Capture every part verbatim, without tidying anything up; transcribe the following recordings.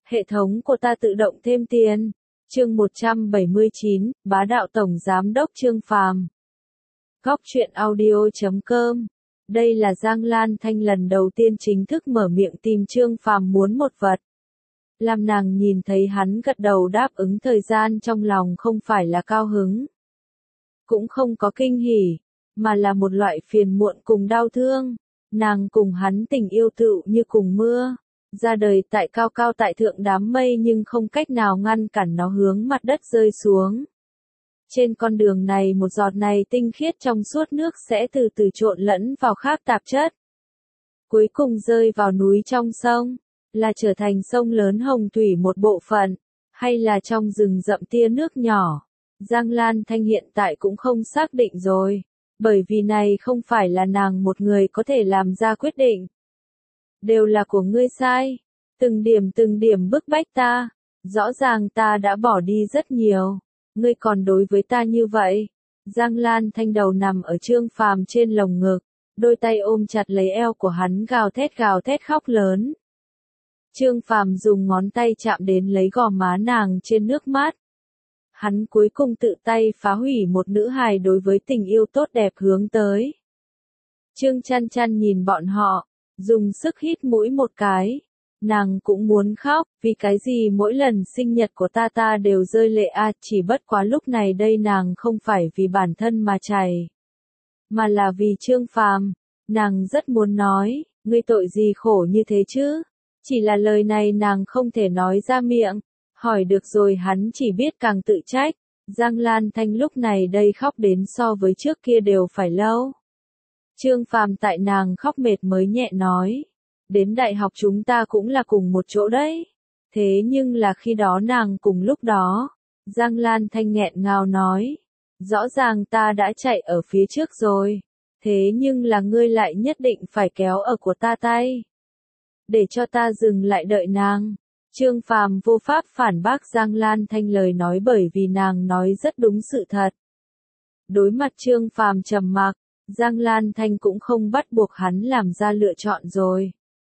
Hệ thống của ta tự động thêm tiền. Chương một trăm bảy mươi chín, Bá đạo Tổng Giám đốc Trương Phàm. Góc truyện audio chấm com. Đây là Giang Lan Thanh lần đầu tiên chính thức mở miệng tìm Trương Phàm muốn một vật. Làm nàng nhìn thấy hắn gật đầu đáp ứng, thời gian trong lòng không phải là cao hứng, cũng không có kinh hỉ, mà là một loại phiền muộn cùng đau thương. Nàng cùng hắn tình yêu tựu như cùng mưa, ra đời tại cao cao tại thượng đám mây nhưng không cách nào ngăn cản nó hướng mặt đất rơi xuống. Trên con đường này một giọt này tinh khiết trong suốt nước sẽ từ từ trộn lẫn vào khác tạp chất, cuối cùng rơi vào núi trong sông, là trở thành sông lớn hồng thủy một bộ phận, hay là trong rừng rậm tia nước nhỏ. Giang Lan Thanh hiện tại cũng không xác định rồi, bởi vì này không phải là nàng một người có thể làm ra quyết định. Đều là của ngươi sai, từng điểm từng điểm bức bách ta, rõ ràng ta đã bỏ đi rất nhiều, ngươi còn đối với ta như vậy. Giang Lan Thanh đầu nằm ở Trương Phàm trên lồng ngực, đôi tay ôm chặt lấy eo của hắn, gào thét gào thét khóc lớn. Trương Phàm dùng ngón tay chạm đến lấy gò má nàng trên nước mắt. Hắn cuối cùng tự tay phá hủy một nữ hài đối với tình yêu tốt đẹp hướng tới. Trương Chăn Chăn nhìn bọn họ, dùng sức hít mũi một cái. Nàng cũng muốn khóc, vì cái gì mỗi lần sinh nhật của ta ta đều rơi lệ a, à, chỉ bất quá lúc này đây nàng không phải vì bản thân mà chảy, mà là vì Trương Phàm. Nàng rất muốn nói, ngươi tội gì khổ như thế chứ? Chỉ là lời này nàng không thể nói ra miệng. Hỏi được rồi hắn chỉ biết càng tự trách. Giang Lan Thanh lúc này đây khóc đến so với trước kia đều phải lâu. Trương Phàm tại nàng khóc mệt mới nhẹ nói, đến đại học chúng ta cũng là cùng một chỗ đấy. Thế nhưng là khi đó nàng cùng lúc đó. Giang Lan Thanh nghẹn ngào nói, rõ ràng ta đã chạy ở phía trước rồi, thế nhưng là ngươi lại nhất định phải kéo ở của ta tay, để cho ta dừng lại đợi nàng. Trương Phàm vô pháp phản bác Giang Lan Thanh lời nói bởi vì nàng nói rất đúng sự thật. Đối mặt Trương Phàm trầm mặc, Giang Lan Thanh cũng không bắt buộc hắn làm ra lựa chọn rồi.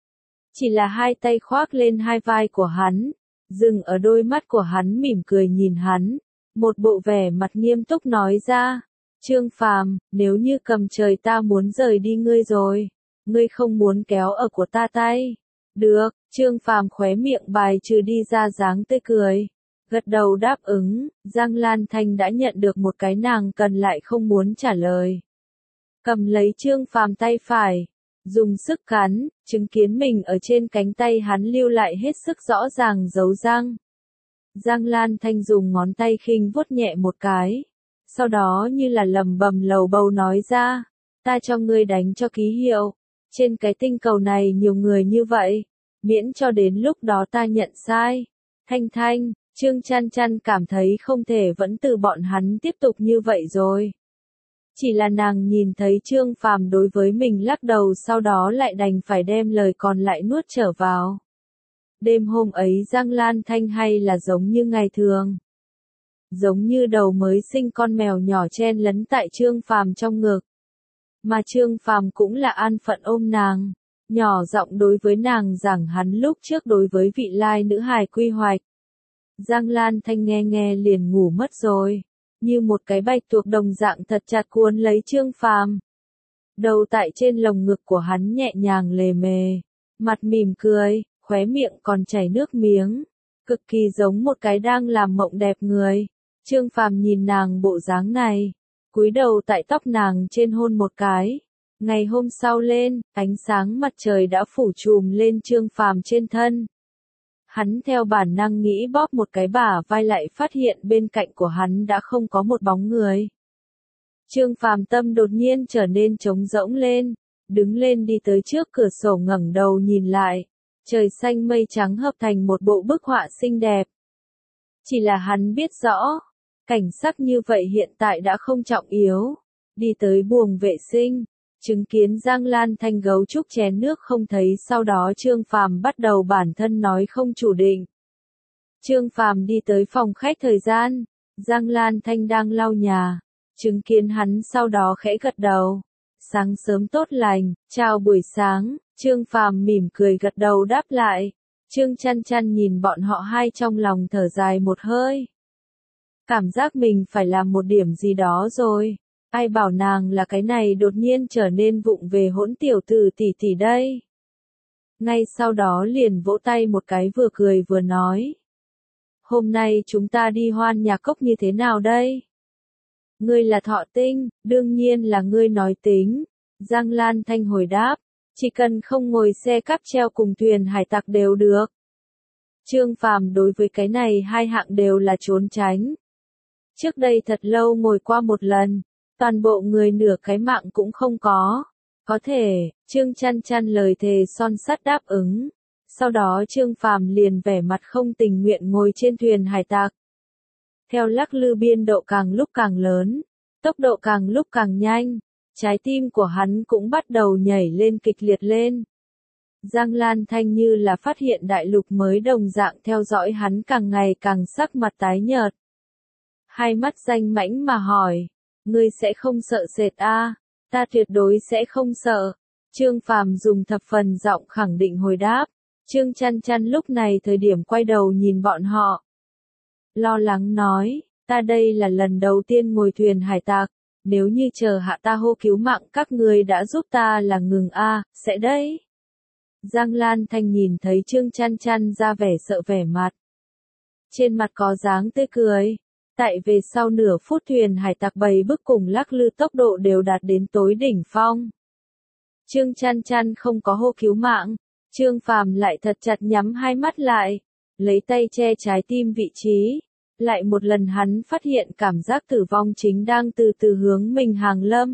Chỉ là hai tay khoác lên hai vai của hắn, dừng ở đôi mắt của hắn, mỉm cười nhìn hắn, một bộ vẻ mặt nghiêm túc nói ra, Trương Phàm, nếu như cầm trời ta muốn rời đi ngươi rồi, ngươi không muốn kéo ở của ta tay. Được, Trương Phàm khóe miệng bài trừ đi ra dáng tươi cười, gật đầu đáp ứng. Giang Lan Thanh đã nhận được một cái nàng cần lại không muốn trả lời. Cầm lấy Trương Phàm tay phải, dùng sức cắn, chứng kiến mình ở trên cánh tay hắn lưu lại hết sức rõ ràng dấu răng. Giang Lan Thanh dùng ngón tay khinh vuốt nhẹ một cái, sau đó như là lầm bầm lầu bầu nói ra, ta cho ngươi đánh cho ký hiệu. Trên cái tinh cầu này nhiều người như vậy, miễn cho đến lúc đó ta nhận sai. Thanh Thanh, Trương Chăn Chăn cảm thấy không thể vẫn từ bọn hắn tiếp tục như vậy rồi. Chỉ là nàng nhìn thấy Trương Phàm đối với mình lắc đầu, sau đó lại đành phải đem lời còn lại nuốt trở vào. Đêm hôm ấy Giang Lan Thanh hay là giống như ngày thường, giống như đầu mới sinh con mèo nhỏ chen lấn tại Trương Phàm trong ngực. Mà Trương Phàm cũng là an phận ôm nàng, nhỏ giọng đối với nàng giảng hắn lúc trước đối với vị lai nữ hài quy hoạch. Giang Lan Thanh nghe nghe liền ngủ mất rồi, như một cái bạch tuộc đồng dạng thật chặt cuốn lấy Trương Phàm. Đầu tại trên lồng ngực của hắn nhẹ nhàng lề mề, mặt mỉm cười, khóe miệng còn chảy nước miếng, cực kỳ giống một cái đang làm mộng đẹp người. Trương Phàm nhìn nàng bộ dáng này, cúi đầu tại tóc nàng trên hôn một cái. Ngày hôm sau lên, ánh sáng mặt trời đã phủ trùm lên Trương Phàm trên thân. Hắn theo bản năng nghĩ bóp một cái bả vai, lại phát hiện bên cạnh của hắn đã không có một bóng người. Trương Phàm tâm đột nhiên trở nên trống rỗng lên, đứng lên đi tới trước cửa sổ ngẩng đầu nhìn lại, trời xanh mây trắng hợp thành một bộ bức họa xinh đẹp. Chỉ là hắn biết rõ, cảnh sắc như vậy hiện tại đã không trọng yếu. Đi tới buồng vệ sinh, chứng kiến Giang Lan Thanh gấu trúc chén nước không thấy, sau đó Trương Phàm bắt đầu bản thân nói không chủ định. Trương Phàm đi tới phòng khách thời gian, Giang Lan Thanh đang lau nhà, chứng kiến hắn sau đó khẽ gật đầu. Sáng sớm tốt lành, chào buổi sáng. Trương Phàm mỉm cười gật đầu đáp lại. Trương Chăn Chăn nhìn bọn họ hai trong lòng thở dài một hơi. Cảm giác mình phải làm một điểm gì đó rồi. Ai bảo nàng là cái này đột nhiên trở nên vụng về hỗn tiểu tử tỷ tỷ đây. Ngay sau đó liền vỗ tay một cái vừa cười vừa nói. Hôm nay chúng ta đi Hoan Nhạc Cốc như thế nào đây? Ngươi là Thọ Tinh, đương nhiên là ngươi nói tính. Giang Lan Thanh hồi đáp, chỉ cần không ngồi xe cáp treo cùng thuyền hải tặc đều được. Trương Phàm đối với cái này hai hạng đều là trốn tránh. Trước đây thật lâu ngồi qua một lần, toàn bộ người nửa cái mạng cũng không có. Có thể, Trương Chăn Chăn lời thề son sắt đáp ứng. Sau đó Trương Phàm liền vẻ mặt không tình nguyện ngồi trên thuyền hải tặc. Theo lắc lư biên độ càng lúc càng lớn, tốc độ càng lúc càng nhanh, trái tim của hắn cũng bắt đầu nhảy lên kịch liệt lên. Giang Lan Thanh như là phát hiện đại lục mới đồng dạng theo dõi hắn càng ngày càng sắc mặt tái nhợt. Hai mắt danh mãnh mà hỏi, ngươi sẽ không sợ sệt a? À? Ta tuyệt đối sẽ không sợ. Trương Phàm dùng thập phần giọng khẳng định hồi đáp. Trương Chăn Chăn lúc này thời điểm quay đầu nhìn bọn họ. Lo lắng nói, ta đây là lần đầu tiên ngồi thuyền hải tặc, nếu như chờ hạ ta hô cứu mạng các người đã giúp ta là ngừng a, à, sẽ đấy. Giang Lan Thanh nhìn thấy Trương Chăn Chăn ra vẻ sợ vẻ mặt. Trên mặt có dáng tươi cười. Tại về sau nửa phút thuyền hải tặc bầy bức cùng lắc lư tốc độ đều đạt đến tối đỉnh phong. Trương Chăn Chăn không có hô cứu mạng, Trương Phàm lại thật chặt nhắm hai mắt lại, lấy tay che trái tim vị trí. Lại một lần hắn phát hiện cảm giác tử vong chính đang từ từ hướng mình hàng lâm.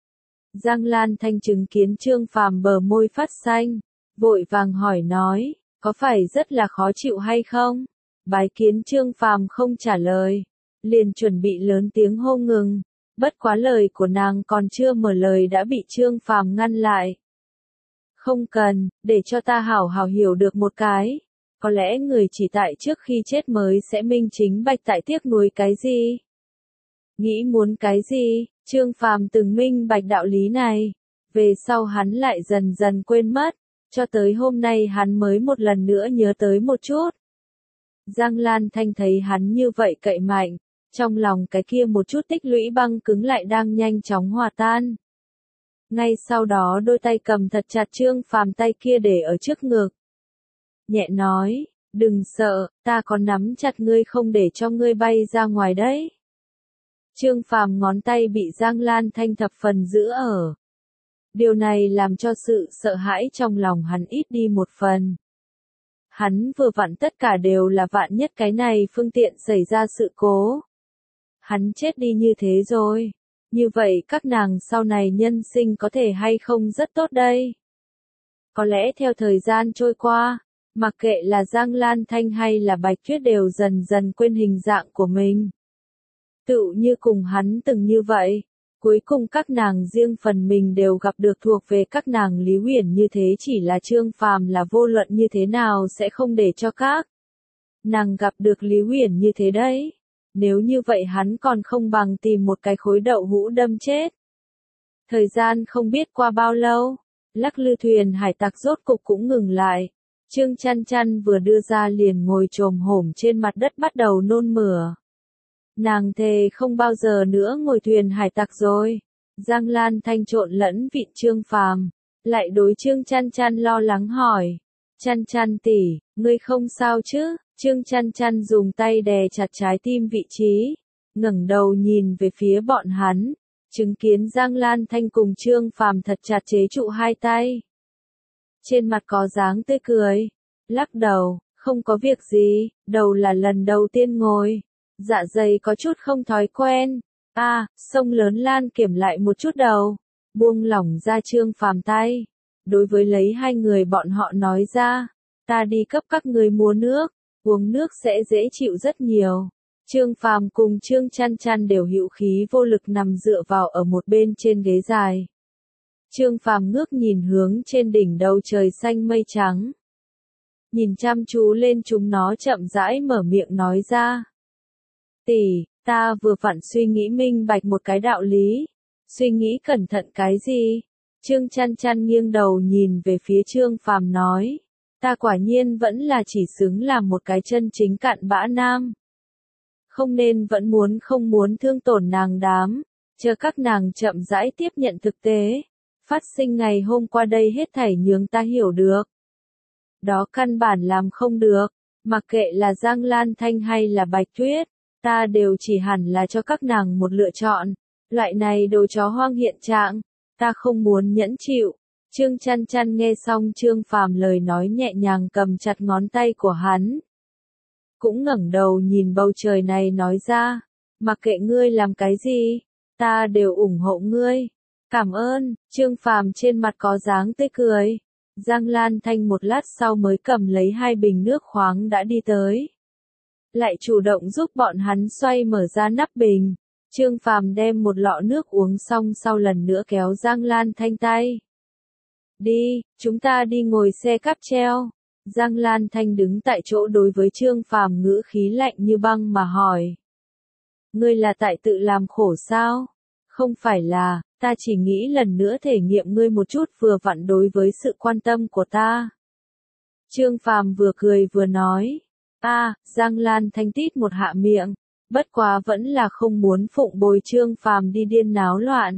Giang Lan Thanh chứng kiến Trương Phàm bờ môi phát xanh, vội vàng hỏi nói, có phải rất là khó chịu hay không? Bái kiến Trương Phàm không trả lời, liền chuẩn bị lớn tiếng hô ngừng, bất quá lời của nàng còn chưa mở lời đã bị Trương Phàm ngăn lại. Không cần, để cho ta hảo hảo hiểu được một cái. Có lẽ người chỉ tại trước khi chết mới sẽ minh chính bạch tại tiếc nuối cái gì? Nghĩ muốn cái gì? Trương Phàm từng minh bạch đạo lý này. Về sau hắn lại dần dần quên mất. Cho tới hôm nay hắn mới một lần nữa nhớ tới một chút. Giang Lan Thanh thấy hắn như vậy cậy mạnh. Trong lòng cái kia một chút tích lũy băng cứng lại đang nhanh chóng hòa tan. Ngay sau đó đôi tay cầm thật chặt Trương Phàm tay kia để ở trước ngực. Nhẹ nói, đừng sợ, ta còn nắm chặt ngươi không để cho ngươi bay ra ngoài đấy. Trương Phàm ngón tay bị Giang Lan Thanh thập phần giữ ở. Điều này làm cho sự sợ hãi trong lòng hắn ít đi một phần. Hắn vừa vặn tất cả đều là vạn nhất cái này phương tiện xảy ra sự cố. Hắn chết đi như thế rồi. Như vậy các nàng sau này nhân sinh có thể hay không rất tốt đây. Có lẽ theo thời gian trôi qua, mặc kệ là Giang Lan Thanh hay là Bạch Tuyết đều dần dần quên hình dạng của mình. Tựu như cùng hắn từng như vậy, cuối cùng các nàng riêng phần mình đều gặp được thuộc về các nàng Lý Huyền như thế chỉ là Trương Phàm là vô luận như thế nào sẽ không để cho các nàng gặp được Lý Huyền như thế đấy. Nếu như vậy hắn còn không bằng tìm một cái khối đậu hũ đâm chết. Thời gian không biết qua bao lâu, lắc lư thuyền hải tặc rốt cục cũng ngừng lại. Trương Chăn Chăn vừa đưa ra liền ngồi chồm hổm trên mặt đất bắt đầu nôn mửa. Nàng thề không bao giờ nữa ngồi thuyền hải tặc rồi. Giang Lan Thanh trộn lẫn vị Trương Phàm, lại đối Trương Chăn Chăn lo lắng hỏi. Chăn Chăn tỷ, ngươi không sao chứ? Trương Chăn Chăn dùng tay đè chặt trái tim vị trí, ngẩng đầu nhìn về phía bọn hắn, chứng kiến Giang Lan Thanh cùng Trương Phàm thật chặt chế trụ hai tay. Trên mặt có dáng tươi cười, lắc đầu, không có việc gì, đầu là lần đầu tiên ngồi, dạ dày có chút không thói quen. A, à, sông lớn Lan kiểm lại một chút đầu, buông lỏng ra Trương Phàm tay, đối với lấy hai người bọn họ nói ra, ta đi cấp các người mua nước. Uống nước sẽ dễ chịu rất nhiều. Trương Phàm cùng Trương Chăn Chăn đều hữu khí vô lực nằm dựa vào ở một bên trên ghế dài. Trương Phàm ngước nhìn hướng trên đỉnh đầu trời xanh mây trắng. Nhìn chăm chú lên chúng nó chậm rãi mở miệng nói ra. Tỷ, ta vừa vặn suy nghĩ minh bạch một cái đạo lý. Suy nghĩ cẩn thận cái gì? Trương Chăn Chăn nghiêng đầu nhìn về phía Trương Phàm nói. Ta quả nhiên vẫn là chỉ xứng làm một cái chân chính cặn bã nam. Không nên vẫn muốn không muốn thương tổn nàng đám, chờ các nàng chậm rãi tiếp nhận thực tế. Phát sinh ngày hôm qua đây hết thảy nhường ta hiểu được. Đó căn bản làm không được, mặc kệ là Giang Lan Thanh hay là Bạch Tuyết, ta đều chỉ hẳn là cho các nàng một lựa chọn. Loại này đồ chó hoang hiện trạng, ta không muốn nhẫn chịu. Trương Chăn Chăn nghe xong Trương Phàm lời nói nhẹ nhàng cầm chặt ngón tay của hắn. Cũng ngẩng đầu nhìn bầu trời này nói ra, mặc kệ ngươi làm cái gì, ta đều ủng hộ ngươi. Cảm ơn, Trương Phàm trên mặt có dáng tươi cười. Giang Lan Thanh một lát sau mới cầm lấy hai bình nước khoáng đã đi tới. Lại chủ động giúp bọn hắn xoay mở ra nắp bình. Trương Phàm đem một lọ nước uống xong sau lần nữa kéo Giang Lan Thanh tay. Đi, chúng ta đi ngồi xe cáp treo. Giang Lan Thanh đứng tại chỗ đối với Trương Phàm ngữ khí lạnh như băng mà hỏi. Ngươi là tại tự làm khổ sao? Không phải là, ta chỉ nghĩ lần nữa thể nghiệm ngươi một chút vừa vặn đối với sự quan tâm của ta. Trương Phàm vừa cười vừa nói. À, Giang Lan Thanh tít một hạ miệng, bất quá vẫn là không muốn phụng bồi Trương Phàm đi điên náo loạn.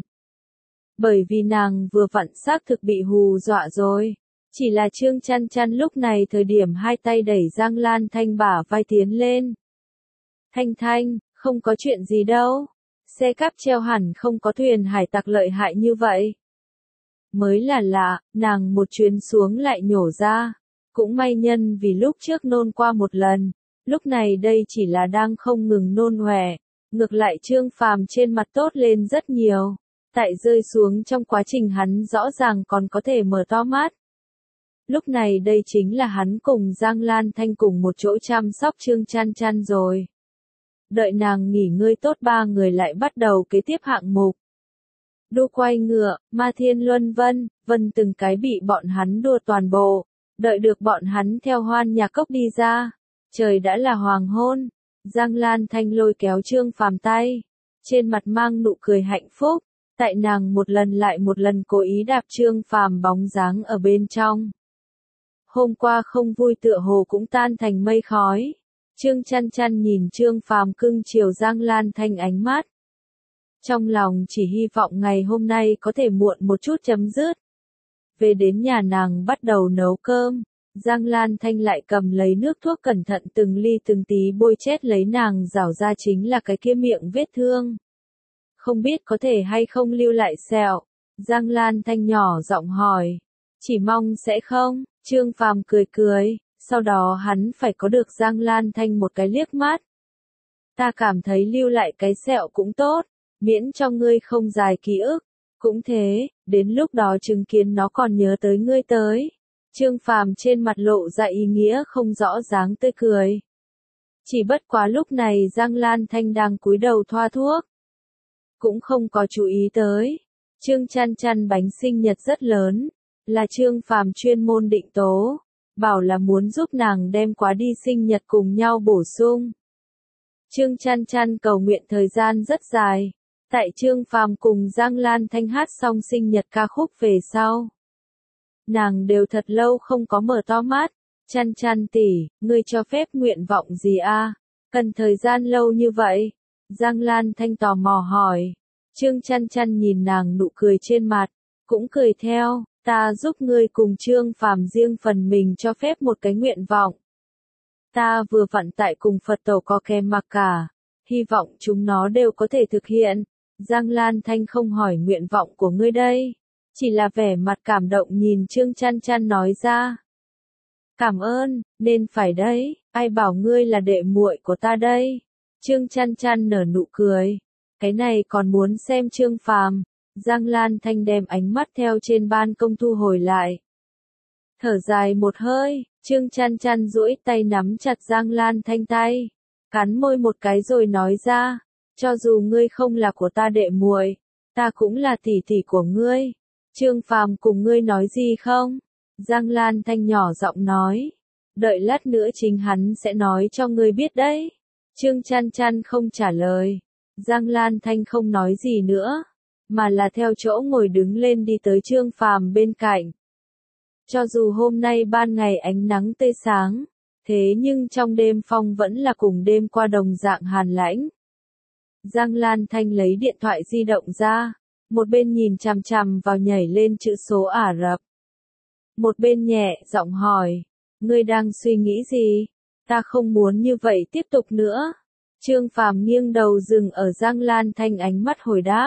Bởi vì nàng vừa vặn xác thực bị hù dọa rồi. Chỉ là Trương Chăn Chăn lúc này thời điểm hai tay đẩy Giang Lan Thanh bả vai tiến lên. Thanh Thanh, không có chuyện gì đâu. Xe cáp treo hẳn không có thuyền hải tặc lợi hại như vậy. Mới là lạ, nàng một chuyến xuống lại nhổ ra. Cũng may nhân vì lúc trước nôn qua một lần. Lúc này đây chỉ là đang không ngừng nôn hoẻ. Ngược lại Trương Phàm trên mặt tốt lên rất nhiều. Tại rơi xuống trong quá trình hắn rõ ràng còn có thể mở to mắt. Lúc này đây chính là hắn cùng Giang Lan Thanh cùng một chỗ chăm sóc Trương Chăn Chăn rồi. Đợi nàng nghỉ ngơi tốt ba người lại bắt đầu kế tiếp hạng mục. Đua quay ngựa, Ma Thiên Luân Vân, Vân từng cái bị bọn hắn đua toàn bộ. Đợi được bọn hắn theo hoan nhạc cốc đi ra. Trời đã là hoàng hôn. Giang Lan Thanh lôi kéo Trương Phàm tay. Trên mặt mang nụ cười hạnh phúc. Tại nàng một lần lại một lần cố ý đạp Trương Phàm bóng dáng ở bên trong. Hôm qua không vui tựa hồ cũng tan thành mây khói. Trương Chăn Chăn nhìn Trương Phàm cưng chiều Giang Lan Thanh ánh mắt. Trong lòng chỉ hy vọng ngày hôm nay có thể muộn một chút chấm dứt. Về đến nhà nàng bắt đầu nấu cơm. Giang Lan Thanh lại cầm lấy nước thuốc cẩn thận từng ly từng tí bôi chết lấy nàng rảo ra chính là cái kia miệng vết thương. Không biết có thể hay không lưu lại sẹo. Giang Lan Thanh nhỏ giọng hỏi. Chỉ mong sẽ không. Trương Phàm cười cười. Sau đó hắn phải có được Giang Lan Thanh một cái liếc mắt. Ta cảm thấy lưu lại cái sẹo cũng tốt. Miễn cho ngươi không dài ký ức. Cũng thế, đến lúc đó chứng kiến nó còn nhớ tới ngươi tới. Trương Phàm trên mặt lộ ra ý nghĩa không rõ dáng tươi cười. Chỉ bất quá lúc này Giang Lan Thanh đang cúi đầu thoa thuốc. Cũng không có chú ý tới. Trương Chăn Chăn bánh sinh nhật rất lớn. Là Trương Phàm chuyên môn định tố. Bảo là muốn giúp nàng đem quá đi sinh nhật cùng nhau bổ sung. Trương Chăn Chăn cầu nguyện thời gian rất dài. Tại Trương Phàm cùng Giang Lan Thanh hát xong sinh nhật ca khúc về sau. Nàng đều thật lâu không có mở to mắt. Chăn Chăn tỷ, ngươi cho phép nguyện vọng gì a? Cần thời gian lâu như vậy? Giang Lan Thanh tò mò hỏi. Trương Chăn Chăn nhìn nàng nụ cười trên mặt. Cũng cười theo, ta giúp ngươi cùng Trương Phàm riêng phần mình cho phép một cái nguyện vọng. Ta vừa vặn tại cùng Phật tổ có kèm mặc cả. Hy vọng chúng nó đều có thể thực hiện. Giang Lan Thanh không hỏi nguyện vọng của ngươi đây. Chỉ là vẻ mặt cảm động nhìn Trương Chăn Chăn nói ra. Cảm ơn, nên phải đấy, ai bảo ngươi là đệ muội của ta đây. Trương Chăn Chăn nở nụ cười. Cái này còn muốn xem Trương Phàm. Giang Lan Thanh đem ánh mắt theo trên ban công thu hồi lại. Thở dài một hơi, Trương Chăn Chăn duỗi tay nắm chặt Giang Lan Thanh tay. Cắn môi một cái rồi nói ra. Cho dù ngươi không là của ta đệ muội, ta cũng là tỷ tỷ của ngươi. Trương Phàm cùng ngươi nói gì không? Giang Lan Thanh nhỏ giọng nói. Đợi lát nữa chính hắn sẽ nói cho ngươi biết đấy. Trương Chăn Chăn không trả lời. Giang Lan Thanh không nói gì nữa, mà là theo chỗ ngồi đứng lên đi tới Trương Phàm bên cạnh. Cho dù hôm nay ban ngày ánh nắng tươi sáng, thế nhưng trong đêm phong vẫn là cùng đêm qua đồng dạng hàn lãnh. Giang Lan Thanh lấy điện thoại di động ra, một bên nhìn chằm chằm vào nhảy lên chữ số Ả Rập. Một bên nhẹ giọng hỏi, ngươi đang suy nghĩ gì? Ta không muốn như vậy tiếp tục nữa. Trương Phàm nghiêng đầu dừng ở Giang Lan Thanh ánh mắt hồi đáp.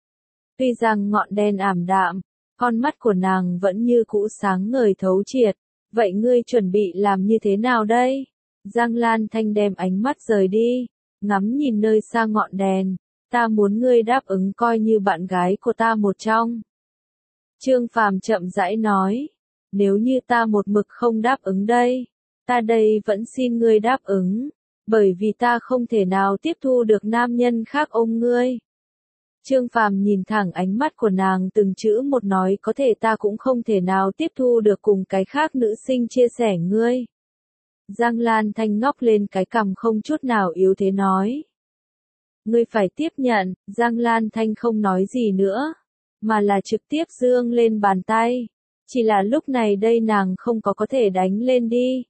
Tuy rằng ngọn đèn ảm đạm, con mắt của nàng vẫn như cũ sáng ngời thấu triệt. Vậy ngươi chuẩn bị làm như thế nào đây? Giang Lan Thanh đem ánh mắt rời đi, ngắm nhìn nơi xa ngọn đèn. Ta muốn ngươi đáp ứng coi như bạn gái của ta một trong. Trương Phàm chậm rãi nói. Nếu như ta một mực không đáp ứng đây, ta đây vẫn xin ngươi đáp ứng, bởi vì ta không thể nào tiếp thu được nam nhân khác ôm ngươi. Trương Phàm nhìn thẳng ánh mắt của nàng từng chữ một nói, có thể ta cũng không thể nào tiếp thu được cùng cái khác nữ sinh chia sẻ ngươi. Giang Lan Thanh ngóc lên cái cằm không chút nào yếu thế nói. Ngươi phải tiếp nhận. Giang Lan Thanh không nói gì nữa, mà là trực tiếp giương lên bàn tay. Chỉ là lúc này đây nàng không có có thể đánh lên đi,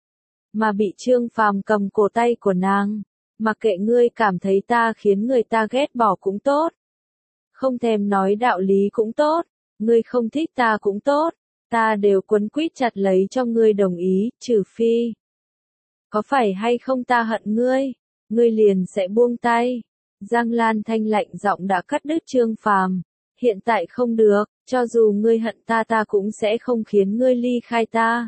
mà bị Trương Phàm cầm cổ tay của nàng. Mặc kệ ngươi cảm thấy ta khiến người ta ghét bỏ cũng tốt, không thèm nói đạo lý cũng tốt, ngươi không thích ta cũng tốt, ta đều quấn quýt chặt lấy cho ngươi đồng ý, trừ phi. Có phải hay không ta hận ngươi, ngươi liền sẽ buông tay. Giang Lan Thanh lạnh giọng đã cắt đứt Trương Phàm. Hiện tại không được, cho dù ngươi hận ta ta cũng sẽ không khiến ngươi ly khai ta.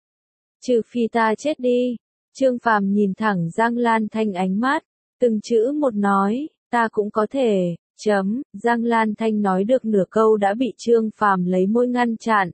Trừ phi ta chết đi. Trương Phàm nhìn thẳng Giang Lan Thanh ánh mắt, từng chữ một nói, ta cũng có thể, chấm. Giang Lan Thanh nói được nửa câu đã bị Trương Phàm lấy môi ngăn chặn.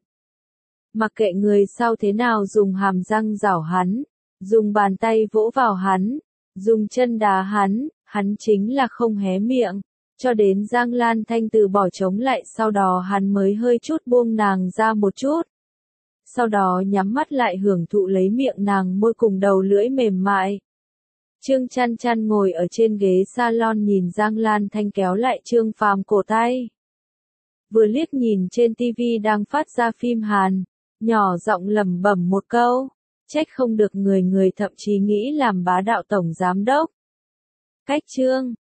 Mặc kệ người sau thế nào dùng hàm răng rảo hắn, dùng bàn tay vỗ vào hắn, dùng chân đá hắn, hắn chính là không hé miệng. Cho đến Giang Lan Thanh từ bỏ chống lại, sau đó hắn mới hơi chút buông nàng ra một chút. Sau đó nhắm mắt lại hưởng thụ lấy miệng nàng môi cùng đầu lưỡi mềm mại. Trương Chăn Chăn ngồi ở trên ghế salon nhìn Giang Lan Thanh kéo lại Trương Phàm cổ tay. Vừa liếc nhìn trên tivi đang phát ra phim Hàn, nhỏ giọng lẩm bẩm một câu, trách không được người người thậm chí nghĩ làm bá đạo tổng giám đốc. Cách chương